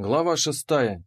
Глава 6.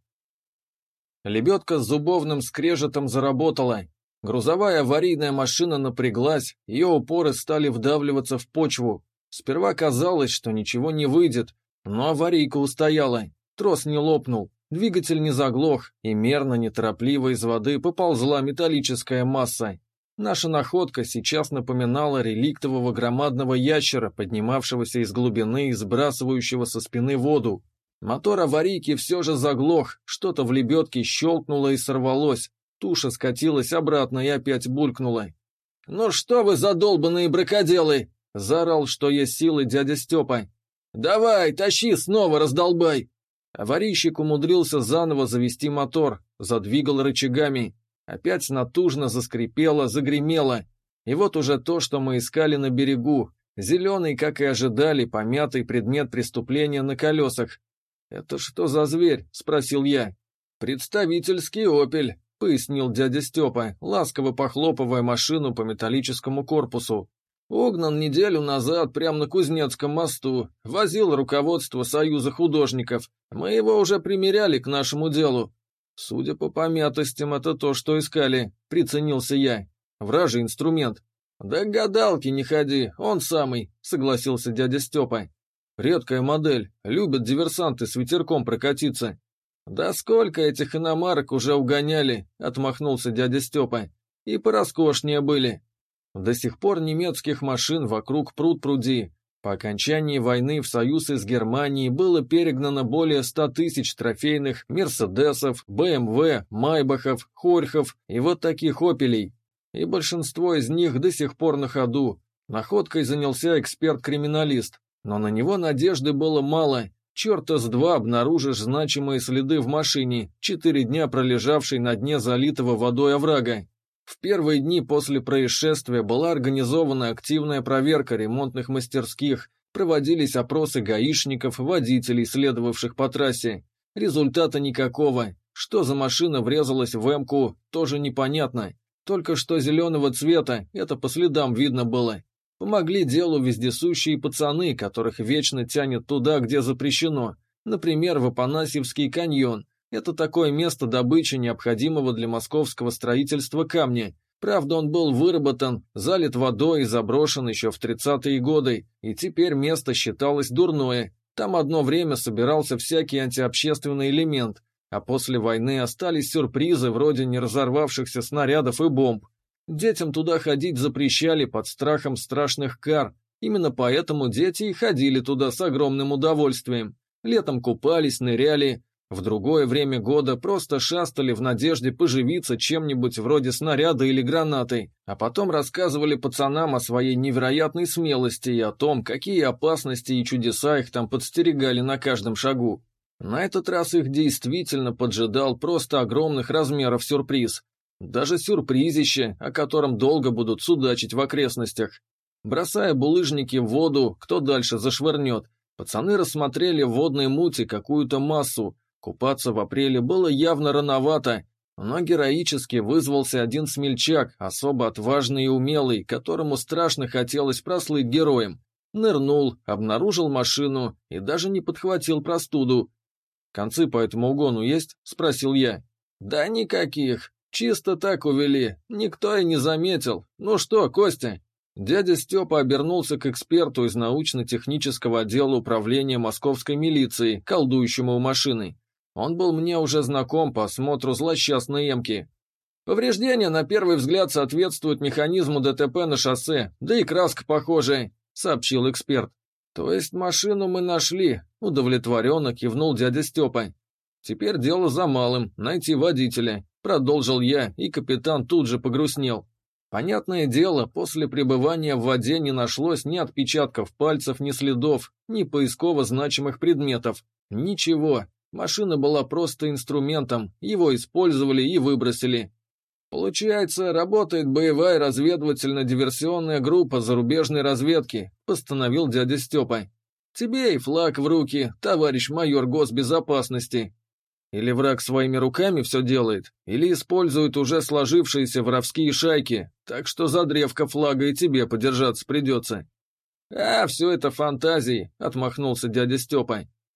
Лебедка с зубовным скрежетом заработала. Грузовая аварийная машина напряглась, ее упоры стали вдавливаться в почву. Сперва казалось, что ничего не выйдет, но аварийка устояла. Трос не лопнул, двигатель не заглох, и мерно, неторопливо из воды поползла металлическая масса. Наша находка сейчас напоминала реликтового громадного ящера, поднимавшегося из глубины и сбрасывающего со спины воду. Мотор аварийки все же заглох, что-то в лебедке щелкнуло и сорвалось. Туша скатилась обратно и опять булькнула. «Ну что вы, задолбанные бракоделы!» — заорал, что есть силы, дядя Степа. «Давай, тащи снова, раздолбай!» Аварийщик умудрился заново завести мотор, задвигал рычагами. Опять натужно заскрипело, загремело. И вот уже то, что мы искали на берегу. Зеленый, как и ожидали, помятый предмет преступления на колесах. «Это что за зверь?» — спросил я. «Представительский «Опель», — пояснил дядя Степа, ласково похлопывая машину по металлическому корпусу. «Угнан неделю назад прямо на Кузнецком мосту. Возил руководство Союза художников. Мы его уже примеряли к нашему делу». «Судя по помятостям, это то, что искали», — приценился я. «Вражий инструмент». «Да к гадалке не ходи, он самый», — согласился дядя Степа. «Редкая модель, любят диверсанты с ветерком прокатиться». «Да сколько этих иномарок уже угоняли», — отмахнулся дядя Степа. «И пороскошнее были». До сих пор немецких машин вокруг пруд-пруди. По окончании войны в союз из Германии было перегнано более 100 тысяч трофейных «Мерседесов», «БМВ», «Майбахов», «Хорьхов» и вот таких «Опелей». И большинство из них до сих пор на ходу. Находкой занялся эксперт-криминалист. Но на него надежды было мало. Черта с два обнаружишь значимые следы в машине, 4 дня пролежавшей на дне залитого водой оврага. В первые дни после происшествия была организована активная проверка ремонтных мастерских, проводились опросы гаишников, водителей, следовавших по трассе. Результата никакого. Что за машина врезалась в М-ку, тоже непонятно. Только что зеленого цвета, это по следам видно было. Помогли делу вездесущие пацаны, которых вечно тянет туда, где запрещено. Например, в Апанасьевский каньон. Это такое место добычи, необходимого для московского строительства камня. Правда, он был выработан, залит водой и заброшен еще в 30-е годы, и теперь место считалось дурное. Там одно время собирался всякий антиобщественный элемент, а после войны остались сюрпризы вроде неразорвавшихся снарядов и бомб. Детям туда ходить запрещали под страхом страшных кар. Именно поэтому дети и ходили туда с огромным удовольствием. Летом купались, ныряли. В другое время года просто шастали в надежде поживиться чем-нибудь вроде снаряда или гранаты, а потом рассказывали пацанам о своей невероятной смелости и о том, какие опасности и чудеса их там подстерегали на каждом шагу. На этот раз их действительно поджидал просто огромных размеров сюрприз. Даже сюрпризище, о котором долго будут судачить в окрестностях. Бросая булыжники в воду, кто дальше зашвырнет, пацаны рассмотрели в водной мути какую-то массу. Купаться в апреле было явно рановато, но героически вызвался один смельчак, особо отважный и умелый, которому страшно хотелось прослыть героем. Нырнул, обнаружил машину и даже не подхватил простуду. «Концы по этому угону есть?» — спросил я. «Да никаких. Чисто так увели, никто и не заметил. Ну что, Костя?» Дядя Степа обернулся к эксперту из научно-технического отдела управления московской милиции, колдующему у машины. Он был мне уже знаком по осмотру злосчастной эмки. «Повреждения на первый взгляд соответствуют механизму ДТП на шоссе, да и краска похожая», — сообщил эксперт. «То есть машину мы нашли», — удовлетворенно кивнул дядя Степа. «Теперь дело за малым — найти водителя», — продолжил я, и капитан тут же погрустнел. Понятное дело, после пребывания в воде не нашлось ни отпечатков пальцев, ни следов, ни поисково значимых предметов. Ничего, машина была просто инструментом, его использовали и выбросили. «Получается, работает боевая разведывательно-диверсионная группа зарубежной разведки», — постановил дядя Степа. «Тебе и флаг в руки, товарищ майор госбезопасности». Или враг своими руками все делает, или использует уже сложившиеся воровские шайки, так что за древко флага и тебе подержаться придется. «А, все это фантазии», — отмахнулся дядя Степа.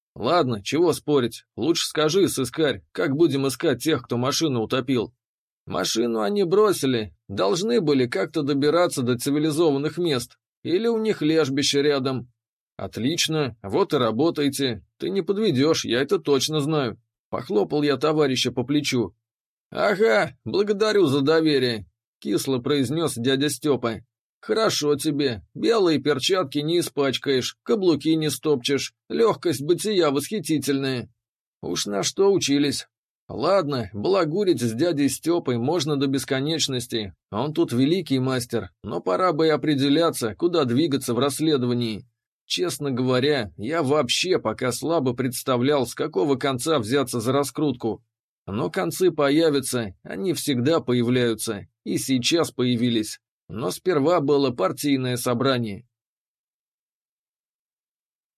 Ладно, чего спорить, лучше скажи, сыскарь, как будем искать тех, кто машину утопил? Машину они бросили, должны были как-то добираться до цивилизованных мест, или у них лежбище рядом. Отлично, вот и работайте, ты не подведешь, я это точно знаю. Похлопал я товарища по плечу. Ага, благодарю за доверие, кисло произнес дядя Степа. Хорошо тебе, белые перчатки не испачкаешь, каблуки не стопчешь, легкость бытия восхитительная. Уж на что учились. Ладно, балагурить с дядей Степой можно до бесконечности, он тут великий мастер, но пора бы и определяться, куда двигаться в расследовании. Честно говоря, я вообще пока слабо представлял, с какого конца взяться за раскрутку. Но концы появятся, они всегда появляются, и сейчас появились. Но сперва было партийное собрание.